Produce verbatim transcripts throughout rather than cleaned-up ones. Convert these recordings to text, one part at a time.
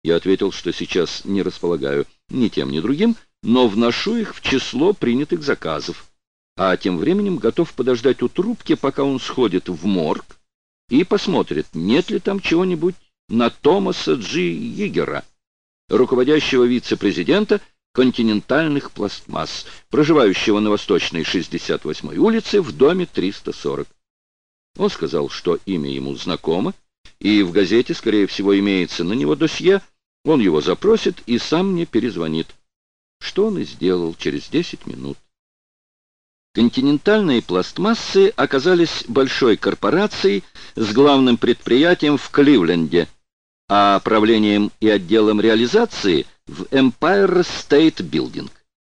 Я ответил, что сейчас не располагаю ни тем, ни другим, но вношу их в число принятых заказов, а тем временем готов подождать у трубки, пока он сходит в морг и посмотрит, нет ли там чего-нибудь на Томаса Джи Йигера, руководящего вице-президента континентальных пластмасс, проживающего на Восточной шестьдесят восьмой улице в доме триста сорок. Он сказал, что имя ему знакомо, и в газете, скорее всего, имеется на него досье. Он его запросит и сам мне перезвонит. Что он и сделал через десять минут. Континентальные пластмассы оказались большой корпорацией с главным предприятием в Кливленде, а правлением и отделом реализации в Empire State Building.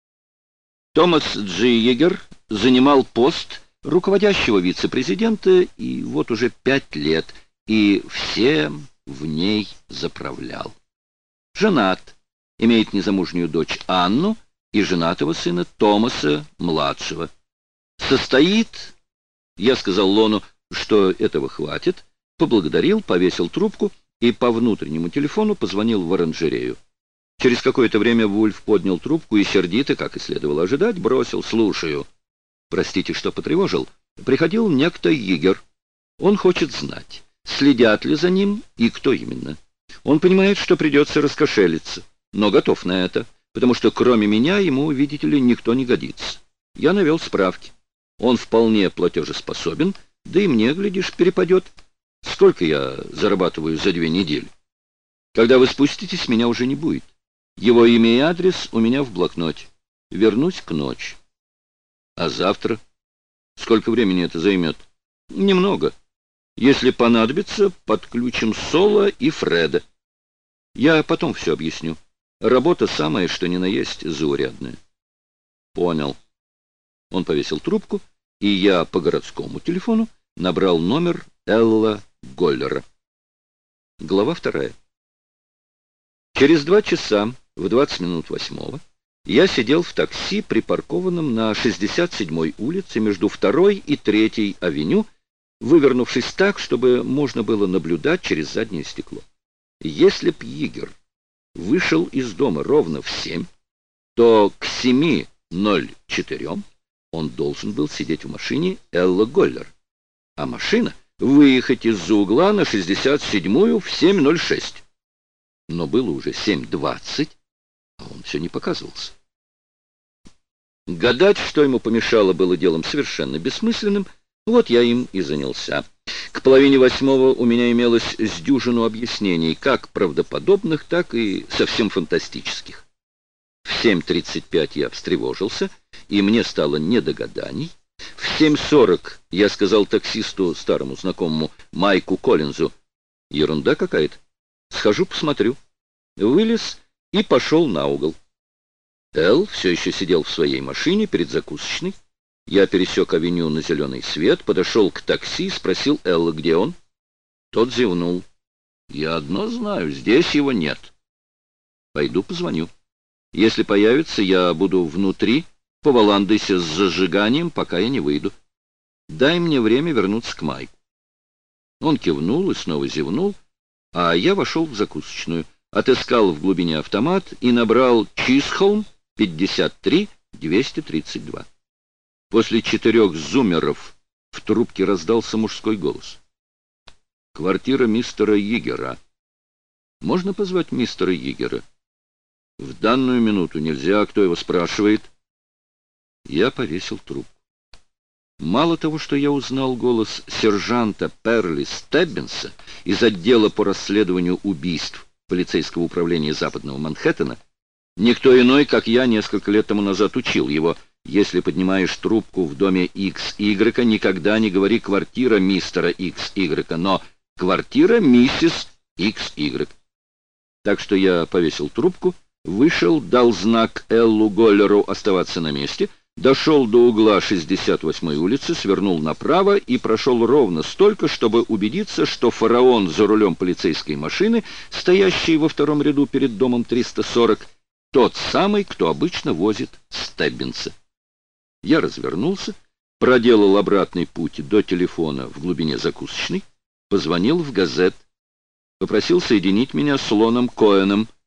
Томас Джи Йигер занимал пост руководящего вице-президента и вот уже пять лет, и всем в ней заправлял. Женат, имеет незамужнюю дочь Анну и женатого сына Томаса-младшего. Состоит, я сказал Лону, что этого хватит, поблагодарил, повесил трубку и по внутреннему телефону позвонил в оранжерею. Через какое-то время Вульф поднял трубку и сердито, как и следовало ожидать, бросил: «Слушаю». «Простите, что потревожил. Приходил некто Йигер. Он хочет знать, следят ли за ним и кто именно. Он понимает, что придется раскошелиться, но готов на это, потому что кроме меня ему, видите ли, никто не годится. Я навел справки. Он вполне платежеспособен, да и мне, глядишь, перепадет. Сколько я зарабатываю за две недели? Когда вы спуститесь, меня уже не будет. Его имя и адрес у меня в блокноте. Вернусь к ночи. А завтра? Сколько времени это займет? Немного. Если понадобится, подключим Соло и Фреда. Я потом все объясню. Работа самая, что ни на есть, заурядная». «Понял». Он повесил трубку, и я по городскому телефону набрал номер Элла Голлера. Глава вторая. Через два часа, в двадцать минут восьмого, я сидел в такси, припаркованном на шестьдесят седьмой улице между второй и третьей авеню, вывернувшись так, чтобы можно было наблюдать через заднее стекло. Если б Йигер вышел из дома ровно в семь, то к семи ноль четырем он должен был сидеть в машине Элла Голлер, а машина выехать из-за угла на шестьдесят седьмую в семь ноль шесть. Но было уже семь двадцать, а он все не показывался. Гадать, что ему помешало, было делом совершенно бессмысленным. Вот я им и занялся. К половине восьмого у меня имелось с дюжину объяснений, как правдоподобных, так и совсем фантастических. В семь тридцать пять я встревожился, и мне стало не до гаданий. В семь сорок я сказал таксисту, старому знакомому, Майку Коллинзу: «Ерунда какая-то. Схожу, посмотрю». Вылез и пошел на угол. Эл все еще сидел в своей машине перед закусочной. Я пересек авеню на зеленый свет, подошел к такси, спросил Элла, где он. Тот зевнул. «Я одно знаю, здесь его нет». «Пойду позвоню. Если появится, я буду внутри, поваландайся с зажиганием, пока я не выйду. Дай мне время вернуться к Майку». Он кивнул и снова зевнул, а я вошел в закусочную, отыскал в глубине автомат и набрал Чисхолм пятьдесят три двести тридцать два. После четырех зуммеров в трубке раздался мужской голос. «Квартира мистера Йигера. Можно позвать мистера Йигера? В данную минуту нельзя, кто его спрашивает?» Я повесил трубку. Мало того, что я узнал голос сержанта Перли Стеббинса из отдела по расследованию убийств полицейского управления Западного Манхэттена, никто иной, как я, несколько лет тому назад учил его: если поднимаешь трубку в доме икс игрек, никогда не говори «квартира мистера икс игрек», но «квартира миссис икс игрек». Так что я повесил трубку, вышел, дал знак Эллу Голлеру оставаться на месте, дошел до угла шестьдесят восьмой улицы, свернул направо и прошел ровно столько, чтобы убедиться, что фараон за рулем полицейской машины, стоящий во втором ряду перед домом триста сорок, тот самый, кто обычно возит Стеббинса. Я развернулся, проделал обратный путь до телефона в глубине закусочной, позвонил в газет. попросил соединить меня с Лоном Коэном,